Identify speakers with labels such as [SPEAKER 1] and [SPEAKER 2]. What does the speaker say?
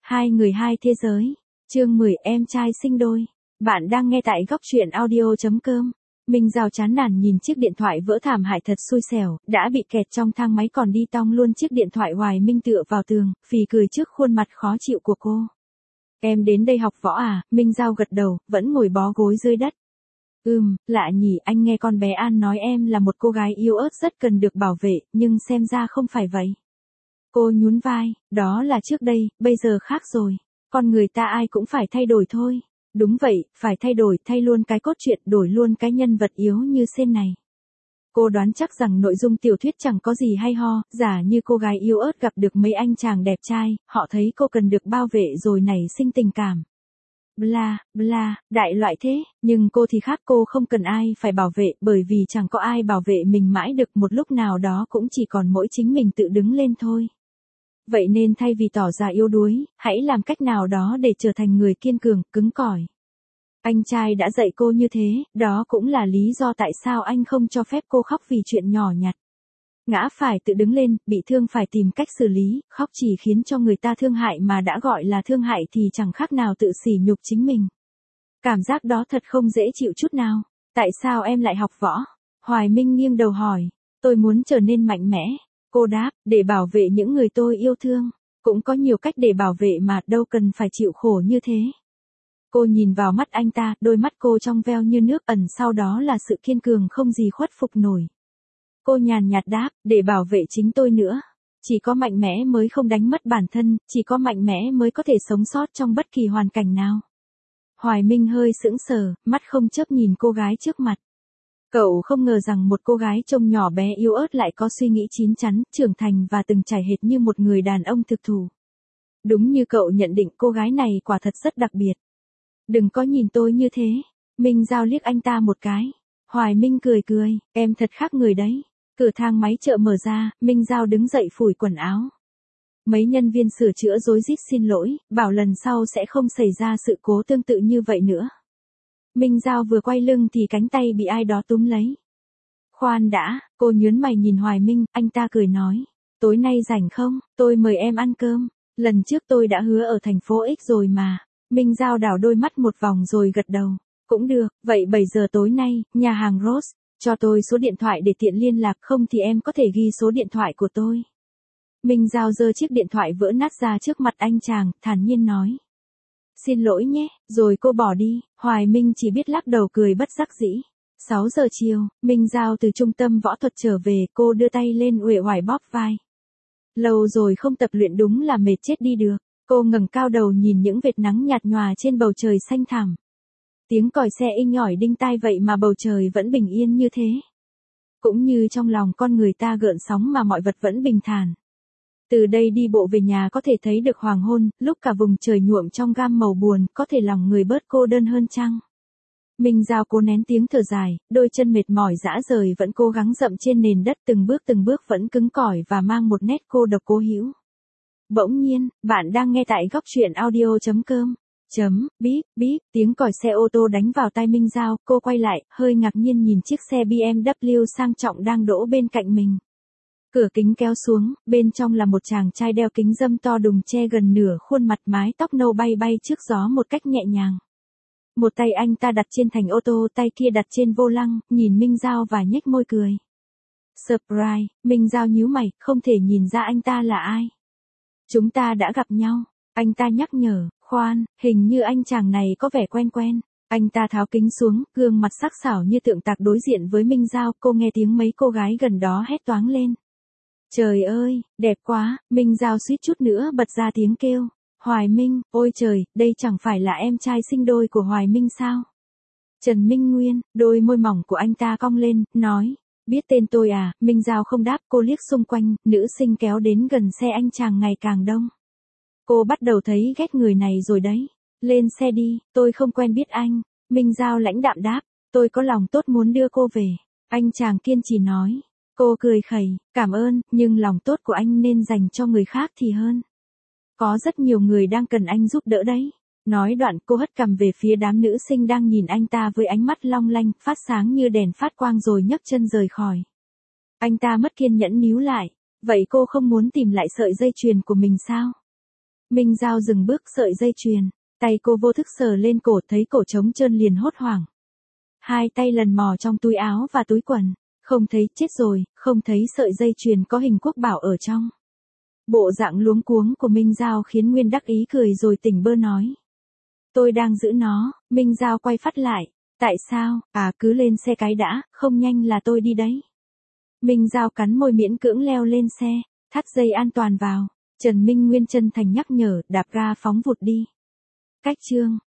[SPEAKER 1] Hai người hai thế giới. Chương 10 em trai sinh đôi. Bạn đang nghe tại góc truyện audio.com. Minh Giao chán nản nhìn chiếc điện thoại vỡ thảm hại thật xui xẻo, đã bị kẹt trong thang máy còn đi tong luôn chiếc điện thoại. Hoài Minh tựa vào tường, phì cười trước khuôn mặt khó chịu của cô. Em đến đây học võ à? Minh Giao gật đầu, vẫn ngồi bó gối dưới đất. Lạ nhỉ, anh nghe con bé An nói em là một cô gái yếu ớt rất cần được bảo vệ, nhưng xem ra không phải vậy. Cô nhún vai, đó là trước đây, bây giờ khác rồi. Con người ta ai cũng phải thay đổi thôi. Đúng vậy, phải thay đổi, thay luôn cái cốt truyện, đổi luôn cái nhân vật yếu như Sen này. Cô đoán chắc rằng nội dung tiểu thuyết chẳng có gì hay ho, giả như cô gái yếu ớt gặp được mấy anh chàng đẹp trai, họ thấy cô cần được bảo vệ rồi nảy sinh tình cảm. Bla, bla, đại loại thế, nhưng cô thì khác, cô không cần ai phải bảo vệ, bởi vì chẳng có ai bảo vệ mình mãi được, một lúc nào đó cũng chỉ còn mỗi chính mình tự đứng lên thôi. Vậy nên thay vì tỏ ra yếu đuối, hãy làm cách nào đó để trở thành người kiên cường, cứng cỏi. Anh trai đã dạy cô như thế, đó cũng là lý do tại sao anh không cho phép cô khóc vì chuyện nhỏ nhặt. Ngã phải tự đứng lên, bị thương phải tìm cách xử lý, khóc chỉ khiến cho người ta thương hại, mà đã gọi là thương hại thì chẳng khác nào tự sỉ nhục chính mình. Cảm giác đó thật không dễ chịu chút nào. Tại sao em lại học võ? Hoài Minh nghiêng đầu hỏi. Tôi muốn trở nên mạnh mẽ. Cô đáp, để bảo vệ những người tôi yêu thương. Cũng có nhiều cách để bảo vệ mà, đâu cần phải chịu khổ như thế. Cô nhìn vào mắt anh ta, đôi mắt cô trong veo như nước, ẩn sau đó là sự kiên cường không gì khuất phục nổi. Cô nhàn nhạt đáp, để bảo vệ chính tôi nữa. Chỉ có mạnh mẽ mới không đánh mất bản thân, chỉ có mạnh mẽ mới có thể sống sót trong bất kỳ hoàn cảnh nào. Hoài Minh hơi sững sờ, mắt không chớp nhìn cô gái trước mặt. Cậu không ngờ rằng một cô gái trông nhỏ bé yếu ớt lại có suy nghĩ chín chắn, trưởng thành và từng trải hệt như một người đàn ông thực thụ. Đúng như cậu nhận định, cô gái này quả thật rất đặc biệt. Đừng có nhìn tôi như thế. Minh Giao liếc anh ta một cái. Hoài Minh cười cười, em thật khác người đấy. Cửa thang máy chợ mở ra, Minh Giao đứng dậy phủi quần áo. Mấy nhân viên sửa chữa rối rít xin lỗi, bảo lần sau sẽ không xảy ra sự cố tương tự như vậy nữa. Minh Giao vừa quay lưng thì cánh tay bị ai đó túm lấy. Khoan đã, cô nhướng mày nhìn Hoài Minh, anh ta cười nói. Tối nay rảnh không, tôi mời em ăn cơm. Lần trước tôi đã hứa ở thành phố X rồi mà. Minh Giao đảo đôi mắt một vòng rồi gật đầu. Cũng được, vậy 7 giờ tối nay, nhà hàng Rose. Cho tôi số điện thoại để tiện liên lạc, không thì em có thể ghi số điện thoại của tôi. Minh Giao giơ chiếc điện thoại vỡ nát ra trước mặt anh chàng, thản nhiên nói. Xin lỗi nhé, rồi cô bỏ đi. Hoài Minh chỉ biết lắc đầu cười bất đắc dĩ. 6 giờ chiều, Minh Giao từ trung tâm võ thuật trở về, cô đưa tay lên uể oải bóp vai. Lâu rồi không tập luyện đúng là mệt chết đi được. Cô ngẩng cao đầu nhìn những vệt nắng nhạt nhòa trên bầu trời xanh thẳm. Tiếng còi xe inh ỏi đinh tai, vậy mà bầu trời vẫn bình yên như thế. Cũng như trong lòng con người ta gợn sóng mà mọi vật vẫn bình thản. Từ đây đi bộ về nhà có thể thấy được hoàng hôn, lúc cả vùng trời nhuộm trong gam màu buồn, có thể lòng người bớt cô đơn hơn chăng? Minh Giao cố nén tiếng thở dài, đôi chân mệt mỏi rã rời vẫn cố gắng dậm trên nền đất, từng bước vẫn cứng cỏi và mang một nét cô độc cố hữu. Bỗng nhiên, bạn đang nghe tại góc truyện audio.com. Bíp, bíp, tiếng còi xe ô tô đánh vào tai Minh Giao, cô quay lại, hơi ngạc nhiên nhìn chiếc xe BMW sang trọng đang đỗ bên cạnh mình. Cửa kính kéo xuống, bên trong là một chàng trai đeo kính râm to đùng che gần nửa khuôn mặt, mái tóc nâu bay bay trước gió một cách nhẹ nhàng. Một tay anh ta đặt trên thành ô tô, tay kia đặt trên vô lăng, nhìn Minh Giao và nhếch môi cười. Surprise, Minh Giao nhíu mày, không thể nhìn ra anh ta là ai. Chúng ta đã gặp nhau, anh ta nhắc nhở. Khoan, hình như anh chàng này có vẻ quen quen. Anh ta tháo kính xuống, gương mặt sắc sảo như tượng tạc đối diện với Minh Giao, cô nghe tiếng mấy cô gái gần đó hét toáng lên. Trời ơi, đẹp quá, Minh Giao suýt chút nữa bật ra tiếng kêu. Hoài Minh, ôi trời, đây chẳng phải là em trai sinh đôi của Hoài Minh sao? Trần Minh Nguyên, đôi môi mỏng của anh ta cong lên, nói. Biết tên tôi à? Minh Giao không đáp, cô liếc xung quanh, nữ sinh kéo đến gần xe anh chàng ngày càng đông. Cô bắt đầu thấy ghét người này rồi đấy. Lên xe đi, tôi không quen biết anh. Minh Giao lãnh đạm đáp, tôi có lòng tốt muốn đưa cô về. Anh chàng kiên trì nói. Cô cười khẩy, cảm ơn, nhưng lòng tốt của anh nên dành cho người khác thì hơn. Có rất nhiều người đang cần anh giúp đỡ đấy. Nói đoạn cô hất cằm về phía đám nữ sinh đang nhìn anh ta với ánh mắt long lanh, phát sáng như đèn phát quang rồi nhấc chân rời khỏi. Anh ta mất kiên nhẫn níu lại. Vậy cô không muốn tìm lại sợi dây chuyền của mình sao? Minh Giao dừng bước sợi dây chuyền, tay cô vô thức sờ lên cổ, thấy cổ trống trơn liền hốt hoảng. Hai tay lần mò trong túi áo và túi quần, không thấy, chết rồi, không thấy sợi dây chuyền có hình quốc bảo ở trong. Bộ dạng luống cuống của Minh Giao khiến Nguyên đắc ý cười rồi tỉnh bơ nói. Tôi đang giữ nó. Minh Giao quay phát lại. Tại sao? Cứ lên xe cái đã, không nhanh là tôi đi đấy. Minh Giao cắn môi miễn cưỡng leo lên xe, thắt dây an toàn vào. Trần Minh Nguyên chân thành nhắc nhở, đạp ga phóng vụt đi. Cách chương